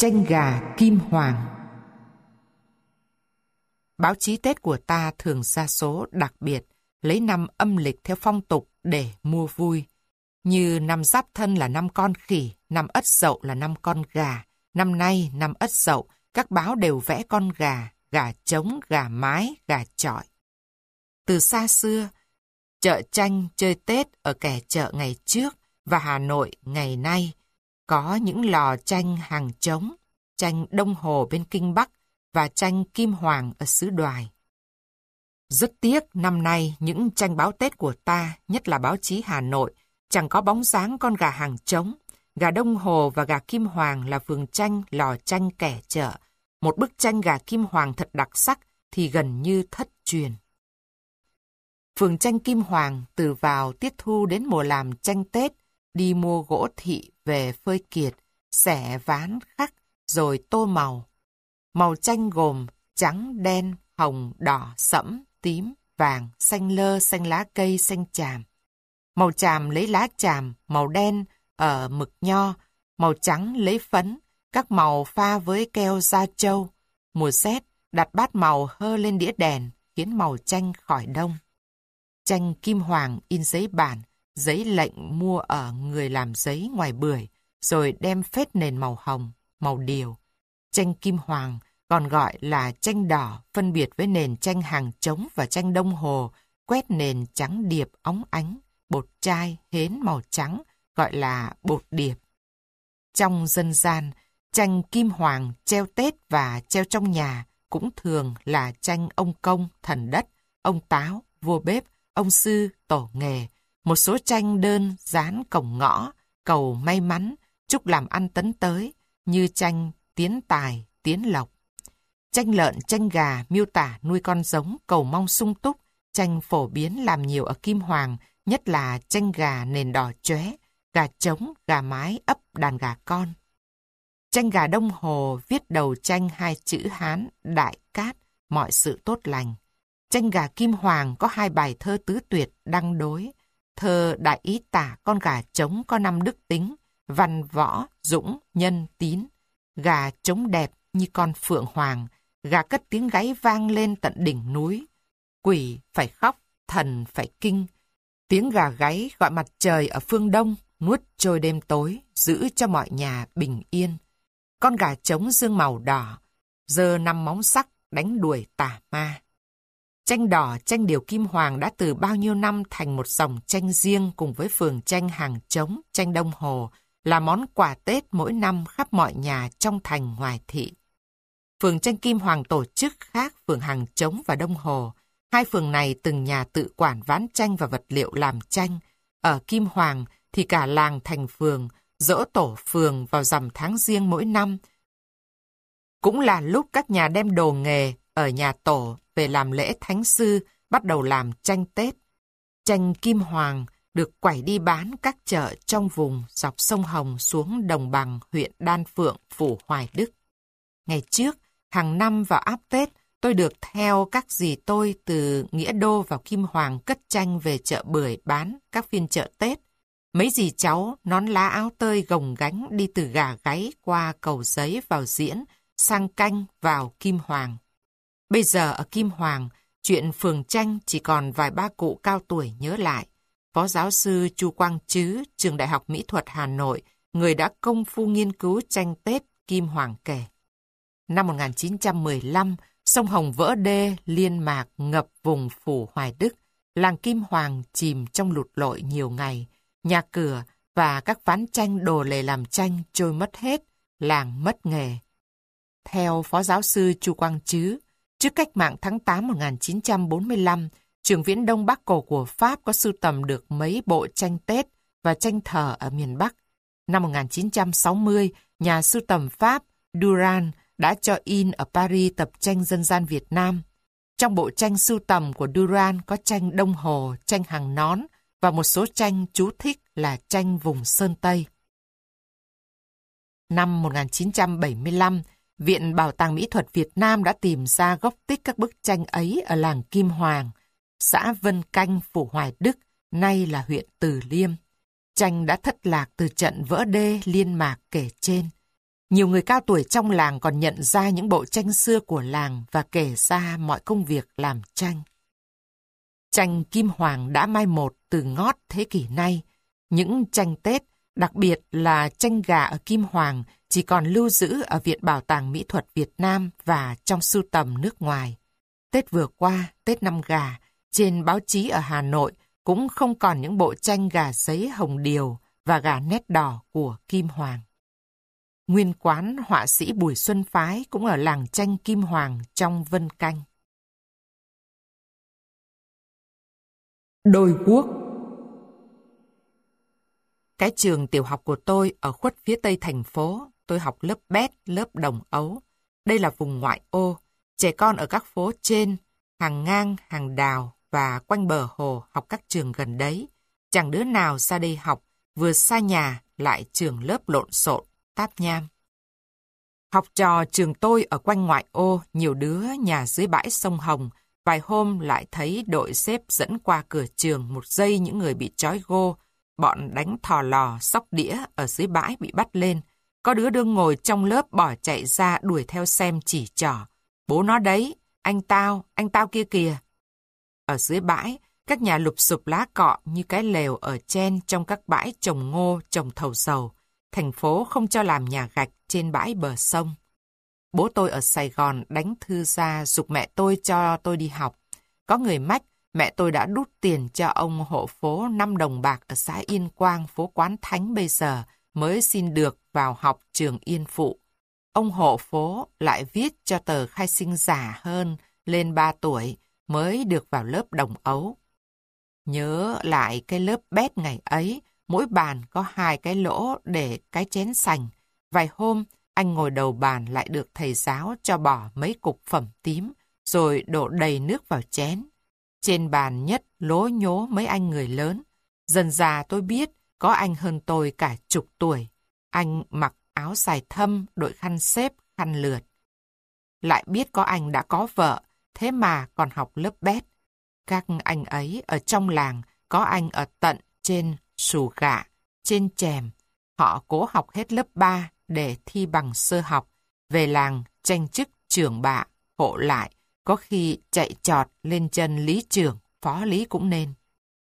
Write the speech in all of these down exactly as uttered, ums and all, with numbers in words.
Tranh gà Kim Hoàng. Báo chí Tết của ta thường ra số đặc biệt, lấy năm âm lịch theo phong tục để mua vui. Như năm Giáp Thân là năm con khỉ, năm Ất Dậu là năm con gà. Năm nay, năm Ất Dậu, các báo đều vẽ con gà, gà trống, gà mái, gà chọi. Từ xa xưa, chợ tranh chơi Tết ở Kẻ Chợ ngày trước và Hà Nội ngày nay có những lò tranh hàng trống, tranh Đông Hồ bên Kinh Bắc và tranh Kim Hoàng ở xứ Đoài. Rất tiếc năm nay những tranh báo Tết của ta, nhất là báo chí Hà Nội, chẳng có bóng dáng con gà hàng trống. Gà Đông Hồ và gà Kim Hoàng là vườn tranh, lò tranh Kẻ Chợ. Một bức tranh gà Kim Hoàng thật đặc sắc thì gần như thất truyền. Phường tranh Kim Hoàng từ vào tiết thu đến mùa làm tranh Tết, đi mua gỗ thị về phơi kiệt, xẻ ván khắc rồi tô màu. Màu tranh gồm trắng, đen, hồng, đỏ, sẫm, tím, vàng, xanh lơ, xanh lá cây, xanh chàm. Màu chàm lấy lá chàm, màu đen ở mực nho, màu trắng lấy phấn, các màu pha với keo da trâu. Mùa rét, đặt bát màu hơ lên đĩa đèn, khiến màu tranh khỏi đông. Tranh Kim Hoàng in giấy bản, giấy lệnh mua ở người làm giấy ngoài bưởi, rồi đem phết nền màu hồng, màu điều. Tranh Kim Hoàng còn gọi là tranh đỏ, phân biệt với nền tranh hàng trống và tranh Đông Hồ, quét nền trắng điệp óng ánh, bột chai, hến màu trắng, gọi là bột điệp. Trong dân gian, tranh Kim Hoàng treo Tết và treo trong nhà cũng thường là tranh ông công, thần đất, ông táo, vua bếp, ông sư, tổ nghề. Một số tranh đơn dán cổng ngõ, cầu may mắn, chúc làm ăn tấn tới, như tranh tiến tài, tiến lộc. Tranh lợn, tranh gà miêu tả nuôi con giống, cầu mong sung túc. Tranh phổ biến làm nhiều ở Kim Hoàng, nhất là tranh gà nền đỏ chóe, gà trống, gà mái ấp đàn gà con. Tranh gà Đông Hồ viết đầu tranh hai chữ Hán, đại cát, mọi sự tốt lành. Tranh gà Kim Hoàng có hai bài thơ tứ tuyệt đăng đối. Thơ đại ý tả con gà trống có năm đức tính, văn võ, dũng, nhân, tín. Gà trống đẹp như con phượng hoàng, gà cất tiếng gáy vang lên tận đỉnh núi. Quỷ phải khóc, thần phải kinh. Tiếng gà gáy gọi mặt trời ở phương Đông, nuốt trôi đêm tối, giữ cho mọi nhà bình yên. Con gà trống dương màu đỏ, giơ năm móng sắc đánh đuổi tà ma. Tranh đỏ, tranh điều Kim Hoàng đã từ bao nhiêu năm thành một dòng tranh riêng cùng với phường tranh hàng trống, tranh Đông Hồ, là món quà Tết mỗi năm khắp mọi nhà trong thành ngoài thị. Phường tranh Kim Hoàng tổ chức khác phường hàng trống và Đông Hồ. Hai phường này từng nhà tự quản ván tranh và vật liệu làm tranh. Ở Kim Hoàng thì cả làng thành phường, giỗ tổ phường vào rằm tháng Giêng mỗi năm. Cũng là lúc các nhà đem đồ nghề ở nhà tổ về làm lễ thánh sư, bắt đầu làm tranh Tết. Tranh Kim Hoàng được quẩy đi bán các chợ trong vùng dọc sông Hồng xuống Đồng Bằng, huyện Đan Phượng, phủ Hoài Đức. Ngày trước, hàng năm vào áp Tết, tôi được theo các dì tôi từ Nghĩa Đô vào Kim Hoàng cất tranh về chợ Bưởi bán các phiên chợ Tết. Mấy dì cháu nón lá áo tơi gồng gánh đi từ Gà Gáy qua Cầu Giấy vào Diễn, sang Canh vào Kim Hoàng. Bây giờ ở Kim Hoàng, chuyện phường tranh chỉ còn vài ba cụ cao tuổi nhớ lại. Phó giáo sư Chu Quang Trứ, Trường Đại học Mỹ thuật Hà Nội, người đã công phu nghiên cứu tranh Tết Kim Hoàng kể. Năm một nghìn chín trăm mười lăm, sông Hồng vỡ đê, liên mạc ngập vùng phủ Hoài Đức. Làng Kim Hoàng chìm trong lụt lội nhiều ngày. Nhà cửa và các ván tranh đồ lề làm tranh trôi mất hết, làng mất nghề. Theo Phó giáo sư Chu Quang Trứ, trước cách mạng tháng tám một nghìn chín trăm bốn mươi lăm, trường Viễn Đông Bắc Cổ của Pháp có sưu tầm được mấy bộ tranh Tết và tranh thờ ở miền Bắc. Năm một nghìn chín trăm sáu mươi, nhà sưu tầm Pháp Duran đã cho in ở Paris tập tranh dân gian Việt Nam. Trong bộ tranh sưu tầm của Duran có tranh Đông Hồ, tranh hàng nón và một số tranh chú thích là tranh vùng Sơn Tây. Năm một nghìn chín trăm bảy mươi lăm, Viện Bảo tàng Mỹ thuật Việt Nam đã tìm ra gốc tích các bức tranh ấy ở làng Kim Hoàng, xã Vân Canh, phủ Hoài Đức, nay là huyện Từ Liêm. Tranh đã thất lạc từ trận vỡ đê liên mạc kể trên. Nhiều người cao tuổi trong làng còn nhận ra những bộ tranh xưa của làng và kể ra mọi công việc làm tranh. Tranh kim hoàng đã mai một từ ngót thế kỷ nay. Những tranh Tết, đặc biệt là tranh gà ở Kim Hoàng, chỉ còn lưu giữ ở Viện Bảo tàng Mỹ thuật Việt Nam và trong sưu tầm nước ngoài. Tết vừa qua, Tết năm gà, trên báo chí ở Hà Nội cũng không còn những bộ tranh gà giấy hồng điều và gà nét đỏ của Kim Hoàng. Nguyên quán họa sĩ Bùi Xuân Phái cũng ở làng tranh Kim Hoàng trong Vân Canh. Đôi guốc. Cái trường tiểu học của tôi ở khuất phía tây thành phố. Tôi học lớp bét, lớp đồng ấu. Đây là vùng ngoại ô. Trẻ con ở các phố trên, hàng ngang, hàng đào và quanh bờ hồ học các trường gần đấy. Chẳng đứa nào ra đây học, vừa xa nhà lại trường lớp lộn xộn, táp nham. Học trò trường tôi ở quanh ngoại ô, nhiều đứa nhà dưới bãi sông Hồng. Vài hôm lại thấy đội xếp dẫn qua cửa trường một dây những người bị trói gô, bọn đánh thò lò, xóc đĩa ở dưới bãi bị bắt lên. Có đứa đương ngồi trong lớp bỏ chạy ra đuổi theo xem chỉ trỏ. Bố nó đấy, anh tao, anh tao kia kìa. Ở dưới bãi, các nhà lụp xụp lá cọ như cái lều ở chen trong các bãi trồng ngô, trồng thầu dầu. Thành phố không cho làm nhà gạch trên bãi bờ sông. Bố tôi ở Sài Gòn đánh thư ra giục mẹ tôi cho tôi đi học. Có người mách, mẹ tôi đã đút tiền cho ông hộ phố năm đồng bạc ở xã Yên Quang, phố Quán Thánh bây giờ mới xin được vào học trường Yên Phụ. Ông hộ phố lại viết cho tờ khai sinh giả hơn lên ba tuổi mới được vào lớp đồng ấu. Nhớ lại cái lớp bét ngày ấy, mỗi bàn có hai cái lỗ để cái chén sành. Vài hôm, anh ngồi đầu bàn lại được thầy giáo cho bỏ mấy cục phẩm tím, rồi đổ đầy nước vào chén. Trên bàn nhất lố nhố mấy anh người lớn. Dần dà tôi biết có anh hơn tôi cả chục tuổi. Anh mặc áo dài thâm, đội khăn xếp, khăn lượt. Lại biết có anh đã có vợ, thế mà còn học lớp bét. Các anh ấy ở trong làng, có anh ở tận trên Sù Gạ, trên Chèm. Họ cố học hết lớp ba để thi bằng sơ học, về làng tranh chức trưởng bạ, hộ lại, có khi chạy trọt lên chân lý trưởng, phó lý cũng nên.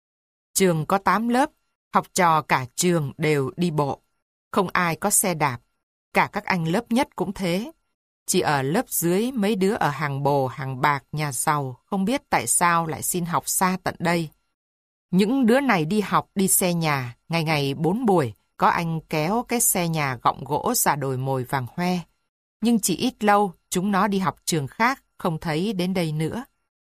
Trường có tám lớp, học trò cả trường đều đi bộ. Không ai có xe đạp, cả các anh lớp nhất cũng thế. Chỉ ở lớp dưới mấy đứa ở hàng bồ, hàng bạc, nhà giàu, không biết tại sao lại xin học xa tận đây. Những đứa này đi học đi xe nhà, ngày ngày bốn buổi, có anh kéo cái xe nhà gọng gỗ ra đồi mồi vàng hoe. Nhưng chỉ ít lâu, chúng nó đi học trường khác, không thấy đến đây nữa.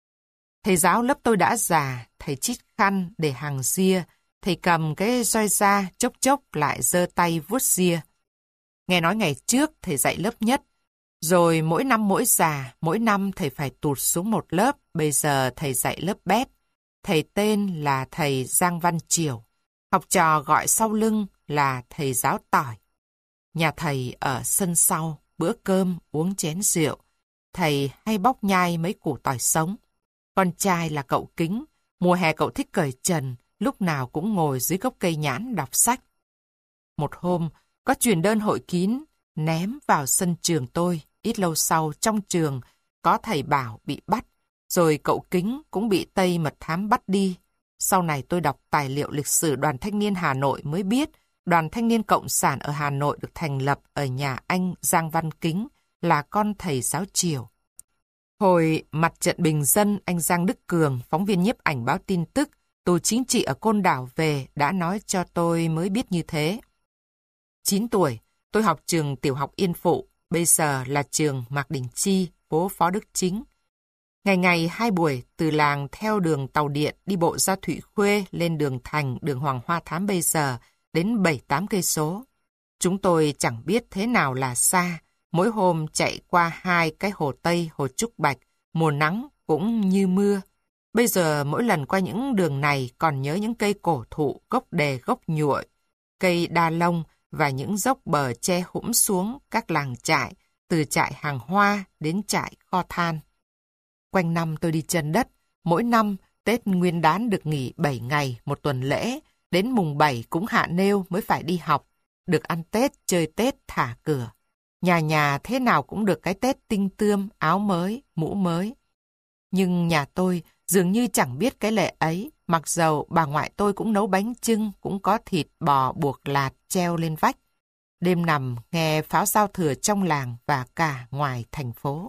Thầy giáo lớp tôi đã già, thầy chít khăn để hàng ria, thầy cầm cái roi da chốc chốc lại giơ tay vuốt ria. Nghe nói ngày trước thầy dạy lớp nhất, rồi mỗi năm mỗi già, mỗi năm thầy phải tụt xuống một lớp, bây giờ thầy dạy lớp bét. Thầy tên là thầy Giang Văn Triều, học trò gọi sau lưng là thầy giáo Tỏi. Nhà thầy ở sân sau, bữa cơm uống chén rượu, thầy hay bóc nhai mấy củ tỏi sống. Con trai là cậu Kính, mùa hè cậu thích cởi trần, lúc nào cũng ngồi dưới gốc cây nhãn đọc sách. Một hôm, có truyền đơn hội kín, ném vào sân trường tôi. Ít lâu sau, trong trường, có thầy bảo bị bắt, rồi cậu Kính cũng bị Tây mật thám bắt đi. Sau này tôi đọc tài liệu lịch sử Đoàn Thanh niên Hà Nội mới biết Đoàn Thanh niên Cộng sản ở Hà Nội được thành lập ở nhà anh Giang Văn Kính, là con thầy giáo Triều. Hồi mặt trận bình dân, anh Giang Đức Cường, phóng viên nhiếp ảnh báo tin tức, tù chính trị ở Côn Đảo về, đã nói cho tôi mới biết như thế. chín tuổi, tôi học trường tiểu học Yên Phụ, bây giờ là trường Mạc Đình Chi, phố Phó Đức Chính. Ngày ngày hai buổi, từ làng theo đường tàu điện đi bộ ra Thụy Khuê lên đường Thành, đường Hoàng Hoa Thám bây giờ, đến bảy tám cây số. Chúng tôi chẳng biết thế nào là xa, mỗi hôm chạy qua hai cái hồ Tây, hồ Trúc Bạch, mùa nắng cũng như mưa. Bây giờ mỗi lần qua những đường này còn nhớ những cây cổ thụ, gốc đề, gốc nhuội, cây đa lông và những dốc bờ che hũm xuống các làng trại, từ trại hàng hoa đến trại kho than. Quanh năm tôi đi chân đất, mỗi năm Tết Nguyên Đán được nghỉ bảy ngày, một tuần lễ, đến mùng bảy cũng hạ nêu mới phải đi học, được ăn Tết, chơi Tết, thả cửa. Nhà nhà thế nào cũng được cái Tết tinh tươm, áo mới, mũ mới. Nhưng nhà tôi dường như chẳng biết cái lệ ấy, mặc dầu bà ngoại tôi cũng nấu bánh chưng, cũng có thịt bò buộc lạt treo lên vách. Đêm nằm nghe pháo giao thừa trong làng và cả ngoài thành phố.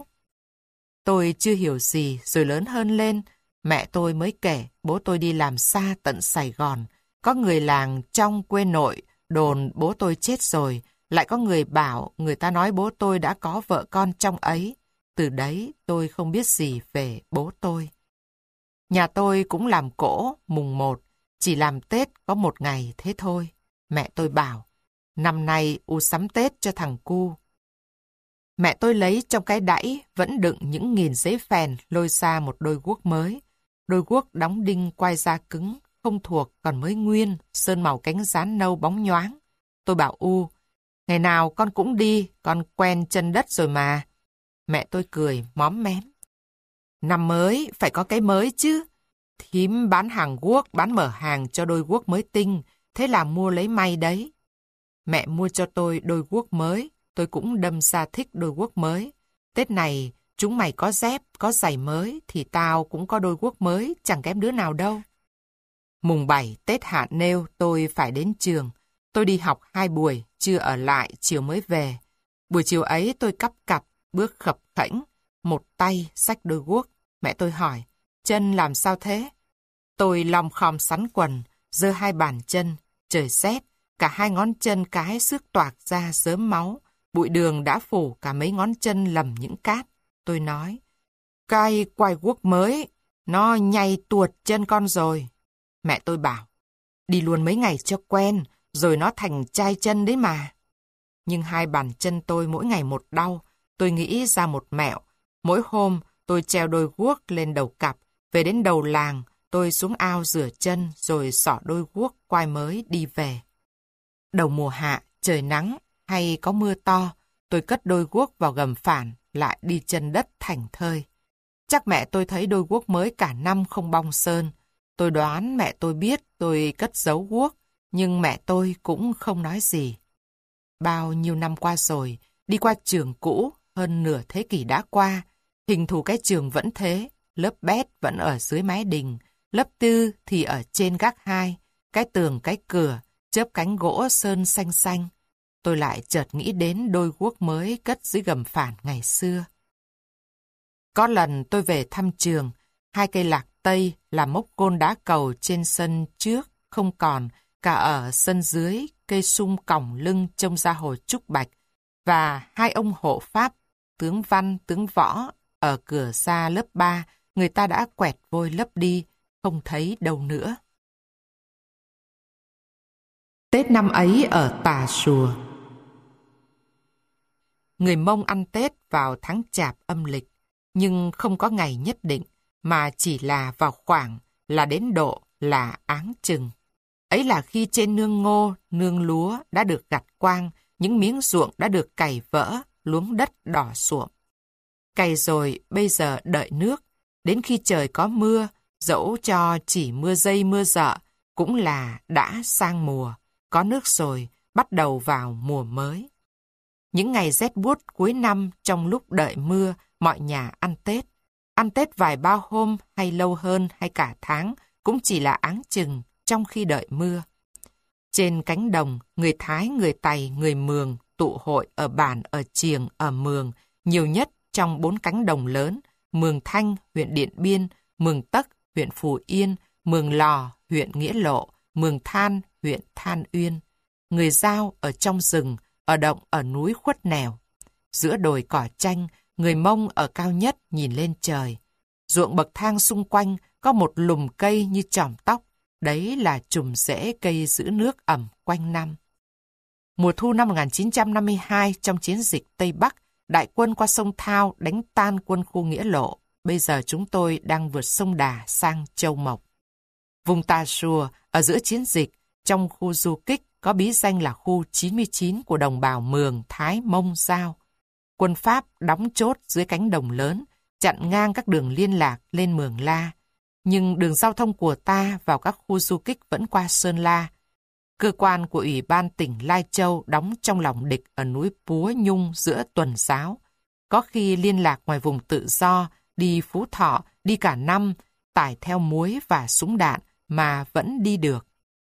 Tôi chưa hiểu gì, rồi lớn hơn lên, mẹ tôi mới kể bố tôi đi làm xa tận Sài Gòn. Có người làng trong quê nội đồn bố tôi chết rồi, lại có người bảo người ta nói bố tôi đã có vợ con trong ấy. Từ đấy tôi không biết gì về bố tôi. Nhà tôi cũng làm cỗ mùng một, chỉ làm Tết có một ngày thế thôi. Mẹ tôi bảo, năm nay u sắm Tết cho thằng cu. Mẹ tôi lấy trong cái đẫy vẫn đựng những nghìn giấy phèn lôi ra một đôi guốc mới. Đôi guốc đóng đinh quai da cứng, không thuộc còn mới nguyên, sơn màu cánh rán nâu bóng nhoáng. Tôi bảo U, ngày nào con cũng đi, con quen chân đất rồi mà. Mẹ tôi cười móm mém. Năm mới phải có cái mới chứ. Thím bán hàng guốc, bán mở hàng cho đôi guốc mới tinh, thế là mua lấy may đấy. Mẹ mua cho tôi đôi guốc mới, tôi cũng đâm ra thích đôi guốc mới. Tết này, chúng mày có dép, có giày mới, thì tao cũng có đôi guốc mới, chẳng kém đứa nào đâu. Mùng bảy, Tết Hạ Nêu, tôi phải đến trường. Tôi đi học hai buổi, trưa ở lại, chiều mới về. Buổi chiều ấy tôi cắp cặp, bước khập khẽnh, một tay xách đôi guốc. Mẹ tôi hỏi, chân làm sao thế? Tôi lom khom sắn quần, giơ hai bàn chân, trời rét, cả hai ngón chân cái xước toạc ra rớm máu, bụi đường đã phủ cả mấy ngón chân lầm những cát. Tôi nói, cái quai guốc mới, nó nhây tuột chân con rồi. Mẹ tôi bảo, đi luôn mấy ngày cho quen, rồi nó thành chai chân đấy mà. Nhưng hai bàn chân tôi mỗi ngày một đau, tôi nghĩ ra một mẹo. Mỗi hôm tôi treo đôi guốc lên đầu cặp, về đến đầu làng, tôi xuống ao rửa chân rồi xỏ đôi guốc quai mới đi về. Đầu mùa hạ, trời nắng hay có mưa to, tôi cất đôi guốc vào gầm phản, lại đi chân đất thảnh thơi. Chắc mẹ tôi thấy đôi guốc mới cả năm không bong sơn. Tôi đoán mẹ tôi biết tôi cất giấu guốc, nhưng mẹ tôi cũng không nói gì. Bao nhiêu năm qua rồi, đi qua trường cũ, hơn nửa thế kỷ đã qua, hình thù cái trường vẫn thế, lớp bét vẫn ở dưới mái đình, lớp tư thì ở trên gác hai, cái tường cái cửa, chớp cánh gỗ sơn xanh xanh. Tôi lại chợt nghĩ đến đôi guốc mới cất dưới gầm phản ngày xưa. Có lần tôi về thăm trường, hai cây lạc tây là mốc côn đá cầu trên sân trước, không còn, cả ở sân dưới, cây sung còng lưng trông ra hồi trúc bạch, và hai ông hộ pháp, tướng văn, tướng võ, ở cửa xa lớp ba, người ta đã quẹt vôi lấp đi, không thấy đâu nữa. Tết năm ấy ở Tà Xùa. Người Mông ăn Tết vào tháng Chạp âm lịch, nhưng không có ngày nhất định, mà chỉ là vào khoảng, là đến độ, là áng chừng. Ấy là khi trên nương ngô, nương lúa đã được gặt quang, những miếng ruộng đã được cày vỡ, luống đất đỏ suộm. Cày rồi, bây giờ đợi nước, đến khi trời có mưa, dẫu cho chỉ mưa dây mưa dợ, cũng là đã sang mùa, có nước rồi, bắt đầu vào mùa mới. Những ngày rét buốt cuối năm trong lúc đợi mưa, mọi nhà ăn Tết. Ăn Tết vài ba hôm hay lâu hơn hay cả tháng cũng chỉ là áng chừng trong khi đợi mưa. Trên cánh đồng, người Thái, người Tày, người Mường tụ hội ở bản, ở Chiềng, ở Mường, nhiều nhất trong bốn cánh đồng lớn, Mường Thanh, huyện Điện Biên, Mường Tấc, huyện Phù Yên, Mường Lò, huyện Nghĩa Lộ, Mường Than, huyện Than Uyên. Người Dao ở trong rừng, ở động ở núi khuất nẻo. Giữa đồi cỏ chanh, người Mông ở cao nhất nhìn lên trời. Ruộng bậc thang xung quanh có một lùm cây như chòm tóc, đấy là chùm rễ cây giữ nước ẩm quanh năm. Mùa thu năm một nghìn chín trăm năm mươi hai, trong chiến dịch Tây Bắc, đại quân qua sông Thao đánh tan quân khu Nghĩa Lộ. Bây giờ chúng tôi đang vượt sông Đà sang Châu Mộc. Vùng Tà Xùa ở giữa chiến dịch, trong khu du kích có bí danh là khu chín mươi chín của đồng bào Mường, Thái, Mông, Dao. Quân Pháp đóng chốt dưới cánh đồng lớn, chặn ngang các đường liên lạc lên Mường La. Nhưng đường giao thông của ta vào các khu du kích vẫn qua Sơn La. Cơ quan của Ủy ban tỉnh Lai Châu đóng trong lòng địch ở núi Púa Nhung giữa tuần giáo. Có khi liên lạc ngoài vùng tự do, đi Phú Thọ, đi cả năm, tải theo muối và súng đạn mà vẫn đi được.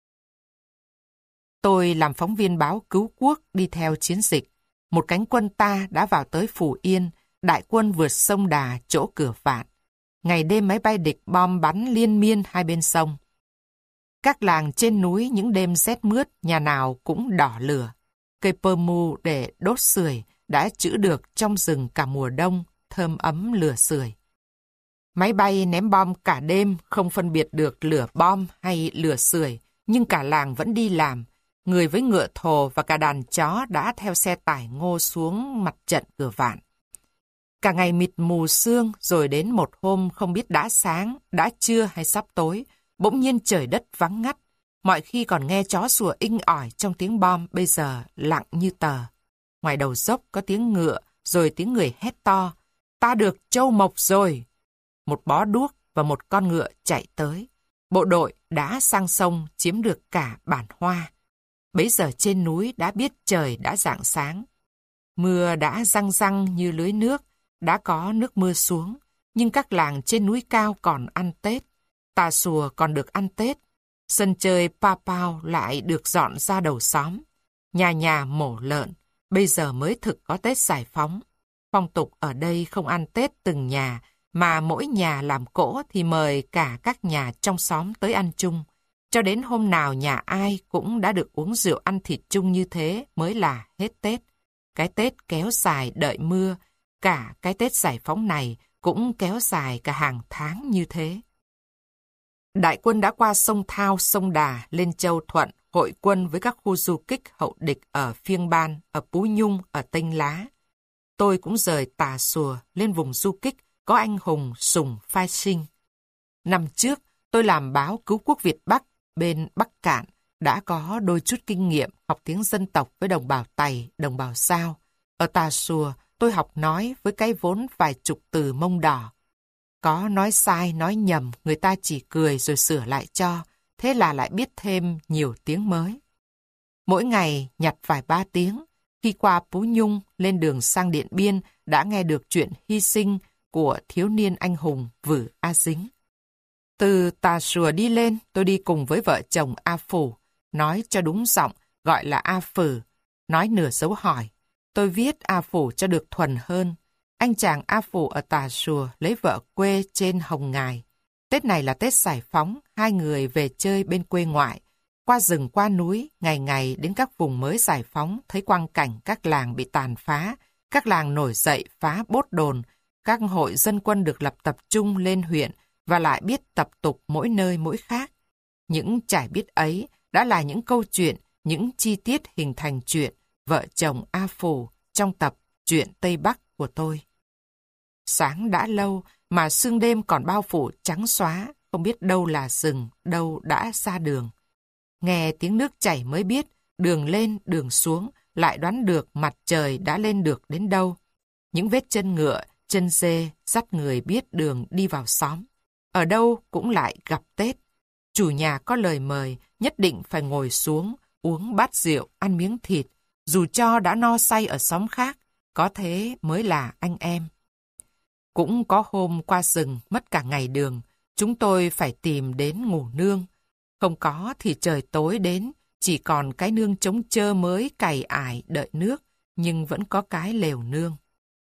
Tôi làm phóng viên báo Cứu Quốc đi theo chiến dịch. Một cánh quân ta đã vào tới Phù Yên, đại quân vượt sông Đà chỗ Cửa Vạn. Ngày đêm máy bay địch bom bắn liên miên hai bên sông. Các làng trên núi những đêm rét mướt, nhà nào cũng đỏ lửa. Cây pơ mu để đốt sưởi đã trữ được trong rừng cả mùa đông, thơm ấm lửa sưởi. Máy bay ném bom cả đêm, không phân biệt được lửa bom hay lửa sưởi, nhưng cả làng vẫn đi làm. Người với ngựa thồ và cả đàn chó đã theo xe tải ngô xuống mặt trận Cửa Vạn. Cả ngày mịt mù sương, rồi đến một hôm không biết đã sáng, đã trưa hay sắp tối, bỗng nhiên trời đất vắng ngắt. Mọi khi còn nghe chó sủa inh ỏi trong tiếng bom, bây giờ lặng như tờ. Ngoài đầu dốc có tiếng ngựa, rồi tiếng người hét to. Ta được châu mộc rồi! Một bó đuốc và một con ngựa chạy tới. Bộ đội đã sang sông chiếm được cả bản Hoa. Bấy giờ trên núi đã biết trời đã rạng sáng. Mưa đã răng răng như lưới nước, đã có nước mưa xuống. Nhưng các làng trên núi cao còn ăn Tết. Tà Xùa còn được ăn Tết. Sân chơi pa pao lại được dọn ra đầu xóm. Nhà nhà mổ lợn, bây giờ mới thực có Tết giải phóng. Phong tục ở đây không ăn Tết từng nhà, mà mỗi nhà làm cỗ thì mời cả các nhà trong xóm tới ăn chung. Cho đến hôm nào nhà ai cũng đã được uống rượu ăn thịt chung như thế mới là hết Tết. Cái Tết kéo dài đợi mưa, cả cái Tết giải phóng này cũng kéo dài cả hàng tháng như thế. Đại quân đã qua sông Thao, sông Đà, lên Châu Thuận, hội quân với các khu du kích hậu địch ở Phiêng Ban, ở Pú Nhung, ở Tênh Lá. Tôi cũng rời Tà Xùa lên vùng du kích có anh hùng Sùng Phai Sinh. Năm trước, tôi làm báo Cứu Quốc Việt Bắc bên Bắc Cạn, đã có đôi chút kinh nghiệm học tiếng dân tộc với đồng bào Tày, đồng bào Dao. Ở Tà Xùa, tôi học nói với cái vốn vài chục từ Mông Đỏ. Có nói sai, nói nhầm, người ta chỉ cười rồi sửa lại cho, thế là lại biết thêm nhiều tiếng mới. Mỗi ngày nhặt vài ba tiếng, khi qua Pú Nhung lên đường sang Điện Biên đã nghe được chuyện hy sinh của thiếu niên anh hùng Vử A Dính. Từ Tà Xùa đi lên, tôi đi cùng với vợ chồng A Phủ, nói cho đúng giọng, gọi là A Phử, nói nửa dấu hỏi. Tôi viết A Phủ cho được thuần hơn. Anh chàng A Phủ ở Tà Xùa lấy vợ quê trên Hồng Ngài. Tết này là Tết giải phóng, hai người về chơi bên quê ngoại. Qua rừng qua núi, ngày ngày đến các vùng mới giải phóng, thấy quang cảnh các làng bị tàn phá, các làng nổi dậy phá bốt đồn, các hội dân quân được lập tập trung lên huyện và lại biết tập tục mỗi nơi mỗi khác. Những trải biết ấy đã là những câu chuyện, những chi tiết hình thành chuyện vợ chồng A Phủ trong tập Chuyện Tây Bắc của tôi. Sáng đã lâu mà sương đêm còn bao phủ trắng xóa, không biết đâu là rừng, đâu đã ra đường. Nghe tiếng nước chảy mới biết đường lên đường xuống, lại đoán được mặt trời đã lên được đến đâu. Những vết chân ngựa, chân dê dắt người biết đường đi vào xóm. Ở đâu cũng lại gặp Tết. Chủ nhà có lời mời, nhất định phải ngồi xuống, uống bát rượu, ăn miếng thịt, dù cho đã no say ở xóm khác, có thế mới là anh em. Cũng có hôm qua rừng mất cả ngày đường, chúng tôi phải tìm đến ngủ nương. Không có thì trời tối đến, chỉ còn cái nương trống trơ mới cày ải đợi nước, nhưng vẫn có cái lều nương.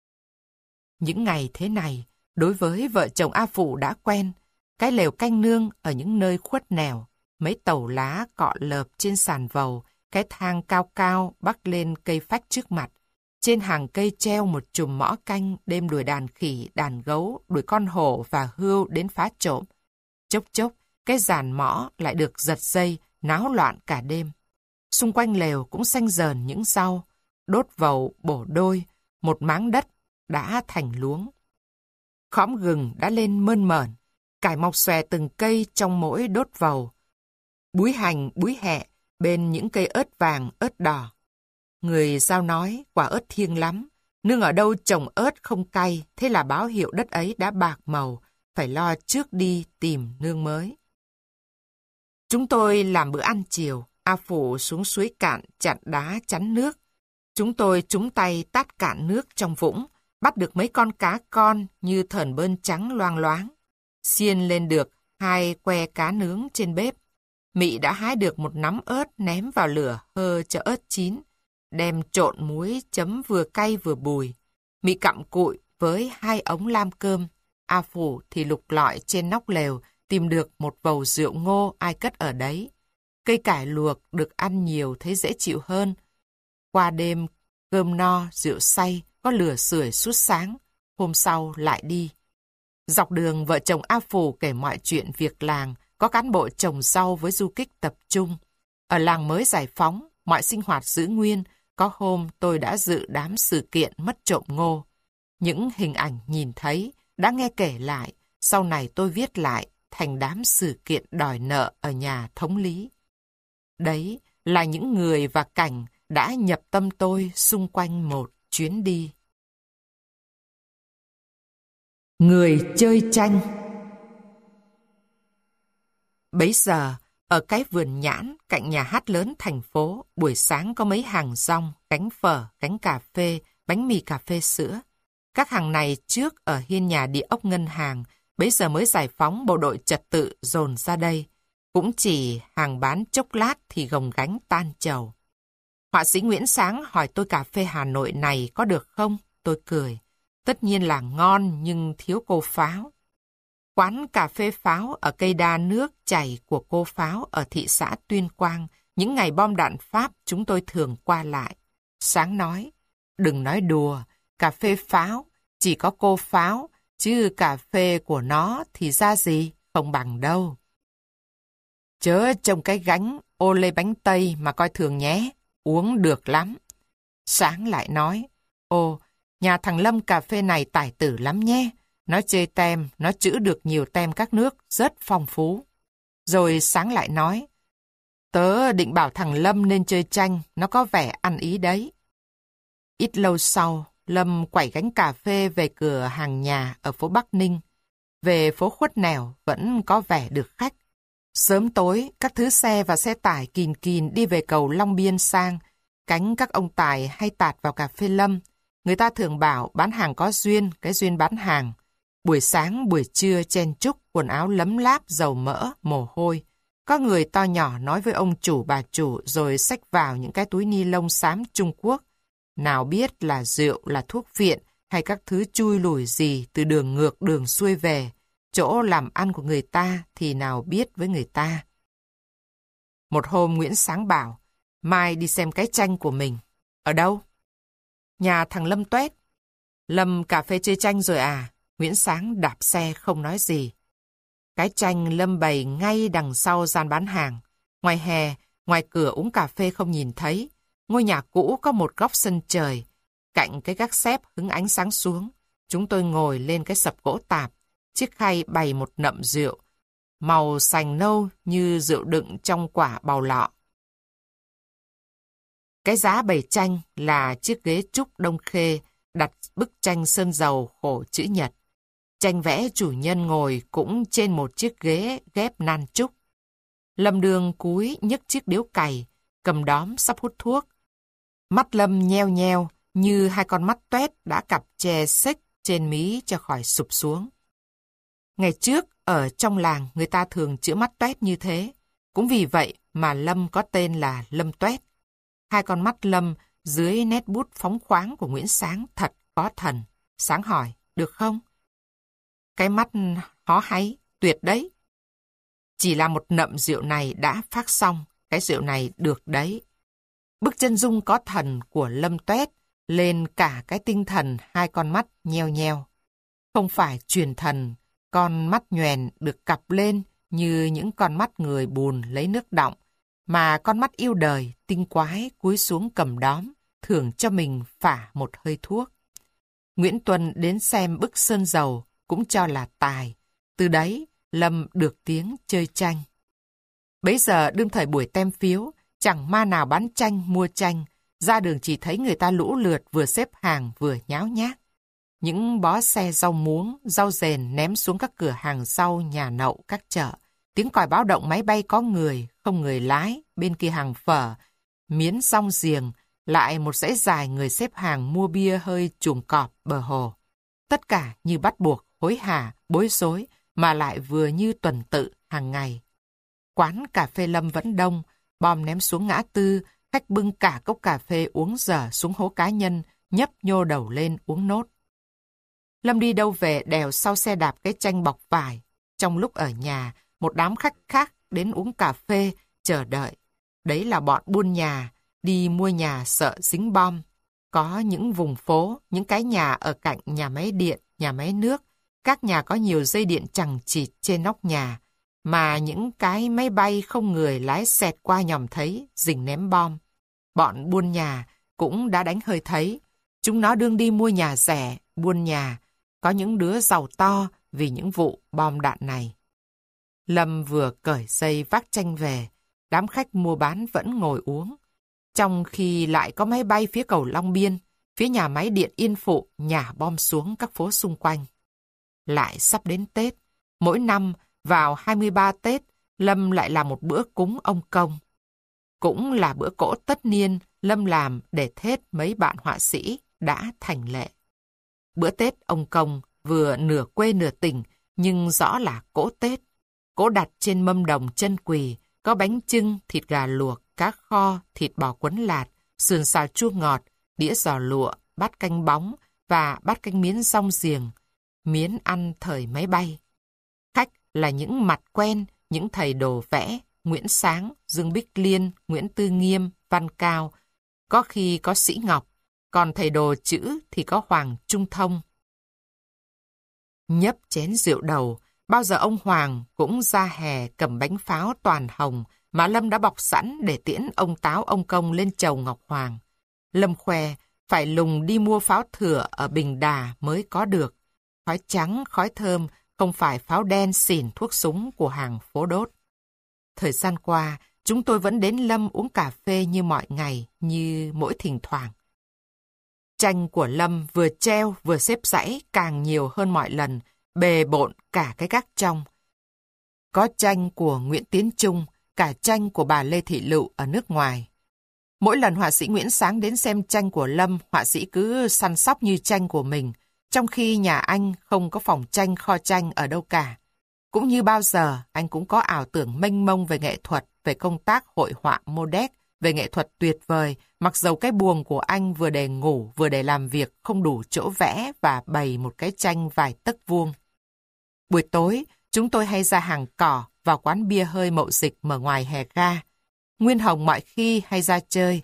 Những ngày thế này, đối với vợ chồng A Phụ đã quen, cái lều canh nương ở những nơi khuất nẻo, mấy tàu lá cọ lợp trên sàn vầu, cái thang cao cao bắc lên cây phách trước mặt. Trên hàng cây treo một chùm mõ canh đêm đuổi đàn khỉ, đàn gấu, đuổi con hổ và hươu đến phá trộm. Chốc chốc, cái giàn mõ lại được giật dây, náo loạn cả đêm. Xung quanh lều cũng xanh dờn những rau, đốt vầu bổ đôi, một máng đất đã thành luống. Khóm gừng đã lên mơn mởn, cải mọc xòe từng cây trong mỗi đốt vầu. Búi hành, búi hẹ, bên những cây ớt vàng, ớt đỏ. Người Dao nói quả ớt thiêng lắm, nương ở đâu trồng ớt không cay, thế là báo hiệu đất ấy đã bạc màu, phải lo trước đi tìm nương mới. Chúng tôi làm bữa ăn chiều, A Phủ xuống suối cạn chặn đá chắn nước. Chúng tôi trúng tay tát cạn nước trong vũng, bắt được mấy con cá con như thờn bơn trắng loang loáng. Xiên lên được hai que cá nướng trên bếp. Mị đã hái được một nắm ớt ném vào lửa hơ cho ớt chín, đem trộn muối chấm vừa cay vừa bùi. Mị cặm cụi với hai ống lam cơm. A Phủ thì lục lọi trên nóc lều tìm được một vầu rượu ngô ai cất ở đấy. Cây cải luộc được ăn nhiều thấy dễ chịu hơn. Qua đêm, cơm no, rượu say, có lửa sưởi suốt sáng. Hôm sau lại đi. Dọc đường vợ chồng A Phủ kể mọi chuyện việc làng, có cán bộ trồng rau với du kích tập trung. Ở làng mới giải phóng, mọi sinh hoạt giữ nguyên. Có hôm tôi đã dự đám sự kiện mất trộm ngô. Những hình ảnh nhìn thấy, đã nghe kể lại, sau này tôi viết lại thành đám sự kiện đòi nợ ở nhà thống lý. Đấy là những người và cảnh đã nhập tâm tôi xung quanh một chuyến đi. Người chơi tranh. Bấy giờ, ở cái vườn nhãn cạnh nhà hát lớn thành phố, buổi sáng có mấy hàng rong, gánh phở, gánh cà phê, bánh mì cà phê sữa. Các hàng này trước ở hiên nhà địa ốc ngân hàng, bấy giờ mới giải phóng bộ đội trật tự dồn ra đây. Cũng chỉ hàng bán chốc lát thì gồng gánh tan chầu. Họa sĩ Nguyễn Sáng hỏi tôi cà phê Hà Nội này có được không? Tôi cười. Tất nhiên là ngon nhưng thiếu cô Pháo. Quán cà phê Pháo ở cây đa nước chảy của cô Pháo ở thị xã Tuyên Quang. Những ngày bom đạn Pháp chúng tôi thường qua lại. Sáng nói, đừng nói đùa, cà phê Pháo chỉ có cô Pháo, chứ cà phê của nó thì ra gì, không bằng đâu. Chớ trông cái gánh ô lê bánh tây mà coi thường nhé, uống được lắm. Sáng lại nói, ồ, nhà thằng Lâm cà phê này tài tử lắm nhé. Nó chơi tem, nó trữ được nhiều tem các nước, rất phong phú. Rồi Sáng lại nói, tớ định bảo thằng Lâm nên chơi tranh, nó có vẻ ăn ý đấy. Ít lâu sau, Lâm quẩy gánh cà phê về cửa hàng nhà ở phố Bắc Ninh. Về phố Khuất Nẻo vẫn có vẻ được khách. Sớm tối, các thứ xe và xe tải kìn kìn đi về cầu Long Biên sang. Cánh các ông tài hay tạt vào cà phê Lâm. Người ta thường bảo bán hàng có duyên, cái duyên bán hàng. Buổi sáng, buổi trưa chen chúc, quần áo lấm láp, dầu mỡ, mồ hôi. Có người to nhỏ nói với ông chủ bà chủ rồi xách vào những cái túi ni lông xám Trung Quốc. Nào biết là rượu, là thuốc viện hay các thứ chui lủi gì từ đường ngược đường xuôi về. Chỗ làm ăn của người ta thì nào biết với người ta. Một hôm Nguyễn Sáng bảo, mai đi xem cái tranh của mình. Ở đâu? Nhà thằng Lâm Tuét. Lâm cà phê chơi tranh rồi à? Nguyễn Sáng đạp xe không nói gì. Cái tranh Lâm bày ngay đằng sau gian bán hàng. Ngoài hè, ngoài cửa uống cà phê không nhìn thấy. Ngôi nhà cũ có một góc sân trời. Cạnh cái gác xép hứng ánh sáng xuống. Chúng tôi ngồi lên cái sập gỗ tạp. Chiếc khay bày một nậm rượu. Màu sành nâu như rượu đựng trong quả bào lọ. Cái giá bày tranh là chiếc ghế trúc Đông Khê đặt bức tranh sơn dầu khổ chữ nhật. Tranh vẽ chủ nhân ngồi cũng trên một chiếc ghế ghép nan trúc. Lâm Đường cúi nhấc chiếc điếu cày, cầm đóm sắp hút thuốc. Mắt Lâm nheo nheo như hai con mắt toét đã cặp chè xích trên mí cho khỏi sụp xuống. Ngày trước, ở trong làng người ta thường chữa mắt toét như thế. Cũng vì vậy mà Lâm có tên là Lâm Toét. Hai con mắt Lâm dưới nét bút phóng khoáng của Nguyễn Sáng thật có thần. Sáng hỏi, được không? Cái mắt hó háy, tuyệt đấy. Chỉ là một nậm rượu này đã phát xong, cái rượu này được đấy. Bức chân dung có thần của Lâm Toét lên cả cái tinh thần hai con mắt nheo nheo. Không phải truyền thần, con mắt nhoèn được cặp lên như những con mắt người bùn lấy nước đọng, mà con mắt yêu đời, tinh quái cúi xuống cầm đóm, thưởng cho mình phả một hơi thuốc. Nguyễn Tuân đến xem bức sơn dầu cũng cho là tài. Từ đấy, Lâm được tiếng chơi tranh. Bấy giờ đương thời buổi tem phiếu, chẳng ma nào bán tranh mua tranh, ra đường chỉ thấy người ta lũ lượt vừa xếp hàng vừa nháo nhác. Những bó xe rau muống, rau rền ném xuống các cửa hàng rau, nhà nậu, các chợ. tiếng còi báo động máy bay có người, không người lái, bên kia hàng phở, miến rong giềng, lại một dãy dài người xếp hàng mua bia hơi chuồng cọp bờ hồ. Tất cả như bắt buộc, hối hả, bối rối, mà lại vừa như tuần tự hàng ngày. Quán cà phê Lâm vẫn đông, bom ném xuống ngã tư, khách bưng cả cốc cà phê uống dở xuống hố cá nhân, nhấp nhô đầu lên uống nốt. Lâm đi đâu về đèo sau xe đạp cái chanh bọc vải. Trong lúc ở nhà, một đám khách khác đến uống cà phê, chờ đợi. Đấy là bọn buôn nhà, đi mua nhà sợ dính bom. Có những vùng phố, những cái nhà ở cạnh nhà máy điện, nhà máy nước. Các nhà có nhiều dây điện chằng chịt trên nóc nhà, mà những cái máy bay không người lái xẹt qua nhòm thấy, rình ném bom. Bọn buôn nhà cũng đã đánh hơi thấy. Chúng nó đương đi mua nhà rẻ, buôn nhà. Có những đứa giàu to vì những vụ bom đạn này. Lâm vừa cởi dây vác chanh về, đám khách mua bán vẫn ngồi uống. Trong khi lại có máy bay phía cầu Long Biên, phía nhà máy điện Yên Phụ nhả bom xuống các phố xung quanh. Lại sắp đến Tết, mỗi năm vào hai mươi ba Tết, Lâm lại làm một bữa cúng ông Công. Cũng là bữa cỗ tất niên Lâm làm để thết mấy bạn họa sĩ đã thành lệ. Bữa Tết ông Công vừa nửa quê nửa tỉnh, nhưng rõ là cỗ Tết. Cỗ đặt trên mâm đồng chân quỳ, có bánh chưng, thịt gà luộc, cá kho, thịt bò quấn lạt, sườn xào chua ngọt, đĩa giò lụa, bát canh bóng và bát canh miến rong giềng, miến ăn thời máy bay. Khách là những mặt quen, những thầy đồ vẽ, Nguyễn Sáng, Dương Bích Liên, Nguyễn Tư Nghiêm, Văn Cao, có khi có Sĩ Ngọc, còn thầy đồ chữ thì có Hoàng Trung Thông. Nhấp chén rượu đầu, bao giờ ông Hoàng cũng ra hè cầm bánh pháo toàn hồng mà Lâm đã bọc sẵn để tiễn ông Táo ông Công lên chầu Ngọc Hoàng. Lâm khoe phải lùng đi mua pháo thừa ở Bình Đà mới có được. Khói trắng, khói thơm, không phải pháo đen xỉn thuốc súng của hàng phố đốt. Thời gian qua, chúng tôi vẫn đến Lâm uống cà phê như mọi ngày, như mỗi thỉnh thoảng. Tranh của Lâm vừa treo vừa xếp dãy càng nhiều hơn mọi lần, bề bộn cả cái gác trong. Có tranh của Nguyễn Tiến Trung, cả tranh của bà Lê Thị Lựu ở nước ngoài. Mỗi lần họa sĩ Nguyễn Sáng đến xem tranh của Lâm, họa sĩ cứ săn sóc như tranh của mình, trong khi nhà anh không có phòng tranh kho tranh ở đâu cả. Cũng như bao giờ, anh cũng có ảo tưởng mênh mông về nghệ thuật, về công tác hội họa mô đét, về nghệ thuật tuyệt vời, mặc dầu cái buồng của anh vừa để ngủ vừa để làm việc không đủ chỗ vẽ và bày một cái tranh vài tấc vuông. Buổi tối, chúng tôi hay ra hàng cỏ vào quán bia hơi Mậu Dịch mở ngoài hè ga. Nguyên Hồng mọi khi hay ra chơi.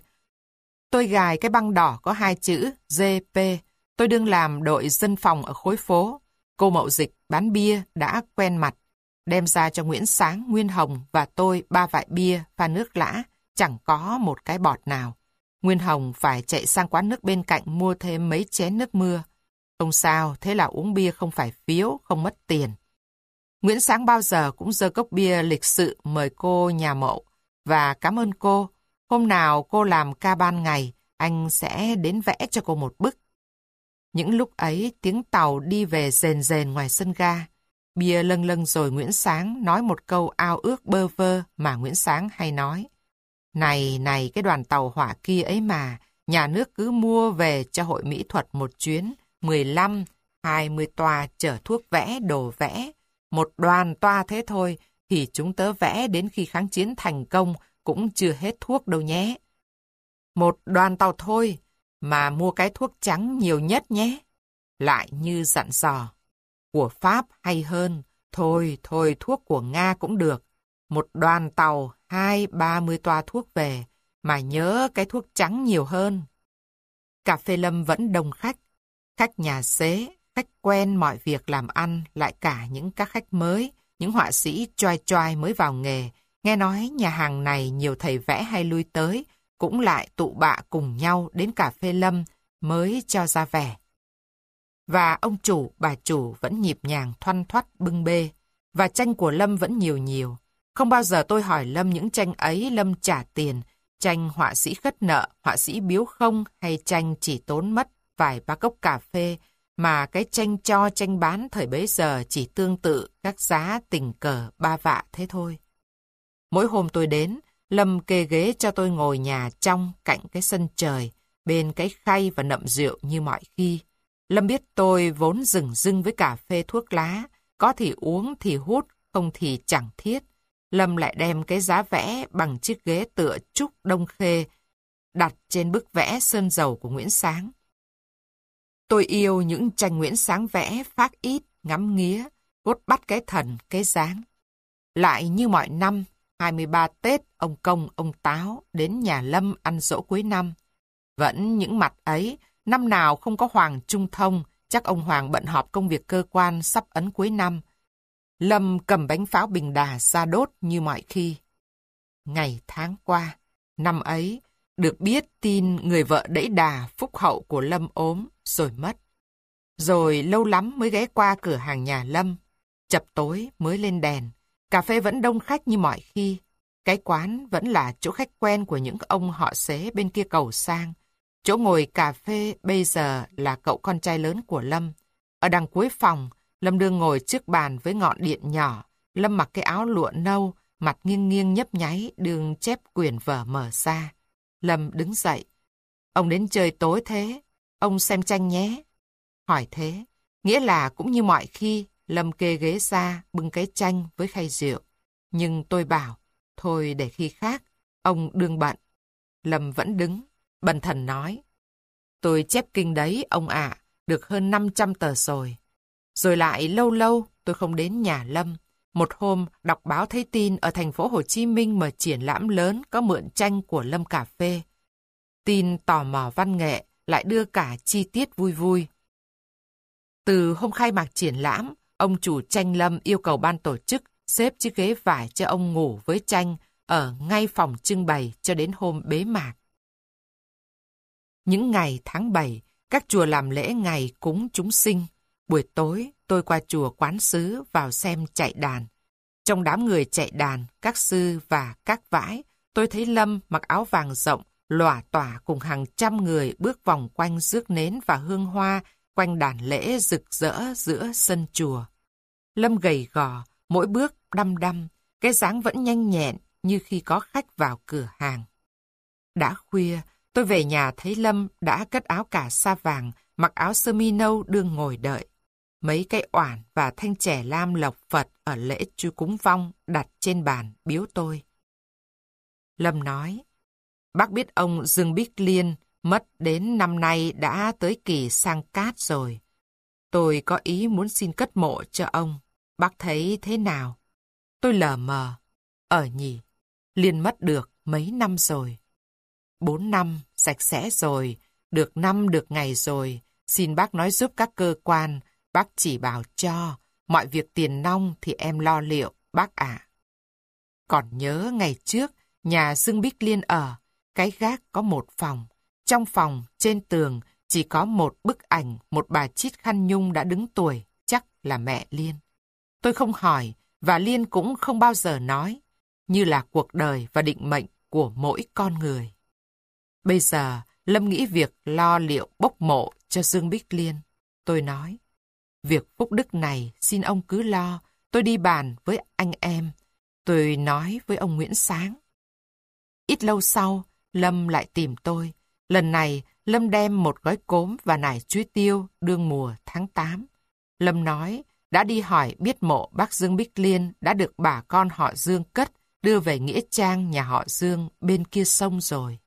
Tôi gài cái băng đỏ có hai chữ giê pê. Tôi đương làm đội dân phòng ở khối phố. Cô Mậu Dịch bán bia đã quen mặt. Đem ra cho Nguyễn Sáng, Nguyên Hồng và tôi ba vại bia, pha nước lã, chẳng có một cái bọt nào. Nguyên Hồng phải chạy sang quán nước bên cạnh mua thêm mấy chén nước mưa. Không sao, thế là uống bia không phải phiếu, không mất tiền. Nguyễn Sáng bao giờ cũng giơ cốc bia lịch sự mời cô nhà Mậu và cảm ơn cô. Hôm nào cô làm ca ban ngày, anh sẽ đến vẽ cho cô một bức. Những lúc ấy tiếng tàu đi về rền rền ngoài sân ga. Bia lâng lâng rồi Nguyễn Sáng nói một câu ao ước bơ vơ mà Nguyễn Sáng hay nói. Này, này, cái đoàn tàu hỏa kia ấy mà, nhà nước cứ mua về cho hội mỹ thuật một chuyến, mười lăm, hai mươi toa chở thuốc vẽ, đồ vẽ. Một đoàn toa thế thôi, thì chúng tớ vẽ đến khi kháng chiến thành công cũng chưa hết thuốc đâu nhé. Một đoàn tàu thôi, mà mua cái thuốc trắng nhiều nhất nhé. Lại như dặn dò. Của Pháp hay hơn, thôi, thôi thuốc của Nga cũng được. Một đoàn tàu hai, ba mươi toa thuốc về, mà nhớ cái thuốc trắng nhiều hơn. Cà phê Lâm vẫn đông khách. Khách nhà xế, khách quen mọi việc làm ăn, lại cả những các khách mới, những họa sĩ choai choai mới vào nghề. Nghe nói nhà hàng này nhiều thầy vẽ hay lui tới, cũng lại tụ bạ cùng nhau đến cà phê Lâm mới cho ra vẻ. Và ông chủ, bà chủ vẫn nhịp nhàng thoăn thoắt bưng bê, và tranh của Lâm vẫn nhiều nhiều. Không bao giờ tôi hỏi Lâm những tranh ấy Lâm trả tiền, tranh họa sĩ khất nợ, họa sĩ biếu không hay tranh chỉ tốn mất vài ba cốc cà phê, mà cái tranh cho tranh bán thời bấy giờ chỉ tương tự các giá tình cờ ba vạ thế thôi. Mỗi hôm tôi đến, Lâm kê ghế cho tôi ngồi nhà trong cạnh cái sân trời, bên cái khay và nậm rượu như mọi khi. Lâm biết tôi vốn rừng rưng với cà phê thuốc lá, có thì uống thì hút, không thì chẳng thiết. Lâm lại đem cái giá vẽ bằng chiếc ghế tựa trúc Đông Khê, đặt trên bức vẽ sơn dầu của Nguyễn Sáng. Tôi yêu những tranh Nguyễn Sáng vẽ phác ít, ngắm nghía, cốt bắt cái thần, cái dáng. Lại như mọi năm, hai mươi ba Tết, ông Công, ông Táo đến nhà Lâm ăn giỗ cuối năm. Vẫn những mặt ấy, năm nào không có Hoàng Trung Thông, chắc ông Hoàng bận họp công việc cơ quan sắp ấn cuối năm. Lâm cầm bánh pháo bình đà ra đốt như mọi khi. Ngày tháng qua, năm ấy, được biết tin người vợ đẫy đà phúc hậu của Lâm ốm rồi mất. Rồi lâu lắm mới ghé qua cửa hàng nhà Lâm. Chập tối mới lên đèn. Cà phê vẫn đông khách như mọi khi. Cái quán vẫn là chỗ khách quen của những ông họ xế bên kia cầu sang. Chỗ ngồi cà phê bây giờ là cậu con trai lớn của Lâm. Ở đằng cuối phòng, Lâm đương ngồi trước bàn với ngọn điện nhỏ. Lâm mặc cái áo lụa nâu, mặt nghiêng nghiêng nhấp nháy, đương chép quyển vở mở ra. Lâm đứng dậy. Ông đến chơi tối thế, ông xem tranh nhé. Hỏi thế, nghĩa là cũng như mọi khi, Lâm kê ghế ra, bưng cái tranh với khay rượu. Nhưng tôi bảo, thôi để khi khác, ông đương bận. Lâm vẫn đứng, bần thần nói. Tôi chép kinh đấy, ông ạ, được hơn năm trăm tờ rồi. Rồi lại lâu lâu, tôi không đến nhà Lâm. Một hôm, đọc báo thấy tin ở thành phố Hồ Chí Minh mở triển lãm lớn có mượn tranh của Lâm Cà Phê. Tin tò mò văn nghệ lại đưa cả chi tiết vui vui. Từ hôm khai mạc triển lãm, ông chủ tranh Lâm yêu cầu ban tổ chức xếp chiếc ghế vải cho ông ngủ với tranh ở ngay phòng trưng bày cho đến hôm bế mạc. Những ngày tháng bảy, các chùa làm lễ ngày cúng chúng sinh. Buổi tối, tôi qua chùa Quán Sứ vào xem chạy đàn. Trong đám người chạy đàn, các sư và các vãi, tôi thấy Lâm mặc áo vàng rộng, lòa tỏa cùng hàng trăm người bước vòng quanh rước nến và hương hoa quanh đàn lễ rực rỡ giữa sân chùa. Lâm gầy gò, mỗi bước đăm đăm, cái dáng vẫn nhanh nhẹn như khi có khách vào cửa hàng. Đã khuya, tôi về nhà thấy Lâm đã cất áo cà sa vàng, mặc áo sơ mi nâu đương ngồi đợi. Mấy cây oản và thanh trẻ lam lộc Phật ở lễ chu cúng vong đặt trên bàn biếu tôi. Lâm nói, bác biết ông Dương Bích Liên mất đến năm nay đã tới kỳ sang cát rồi. Tôi có ý muốn xin cất mộ cho ông. Bác thấy thế nào? Tôi lờ mờ. Ở nhỉ, Liên mất được mấy năm rồi. Bốn năm, sạch sẽ rồi. Được năm, được ngày rồi. Xin bác nói giúp các cơ quan. Bác chỉ bảo cho. Mọi việc tiền nong thì em lo liệu, bác ạ. Còn nhớ ngày trước, nhà Dương Bích Liên ở, cái gác có một phòng. Trong phòng, trên tường, chỉ có một bức ảnh, một bà chít khăn nhung đã đứng tuổi, chắc là mẹ Liên. Tôi không hỏi, và Liên cũng không bao giờ nói, như là cuộc đời và định mệnh của mỗi con người. Bây giờ, Lâm nghĩ việc lo liệu bốc mộ cho Dương Bích Liên. Tôi nói, việc phúc đức này xin ông cứ lo, tôi đi bàn với anh em. Tôi nói với ông Nguyễn Sáng. Ít lâu sau, Lâm lại tìm tôi. Lần này, Lâm đem một gói cốm và nải chuối tiêu đương mùa tháng tám. Lâm nói, đã đi hỏi biết mộ bác Dương Bích Liên đã được bà con họ Dương cất đưa về nghĩa trang nhà họ Dương bên kia sông rồi.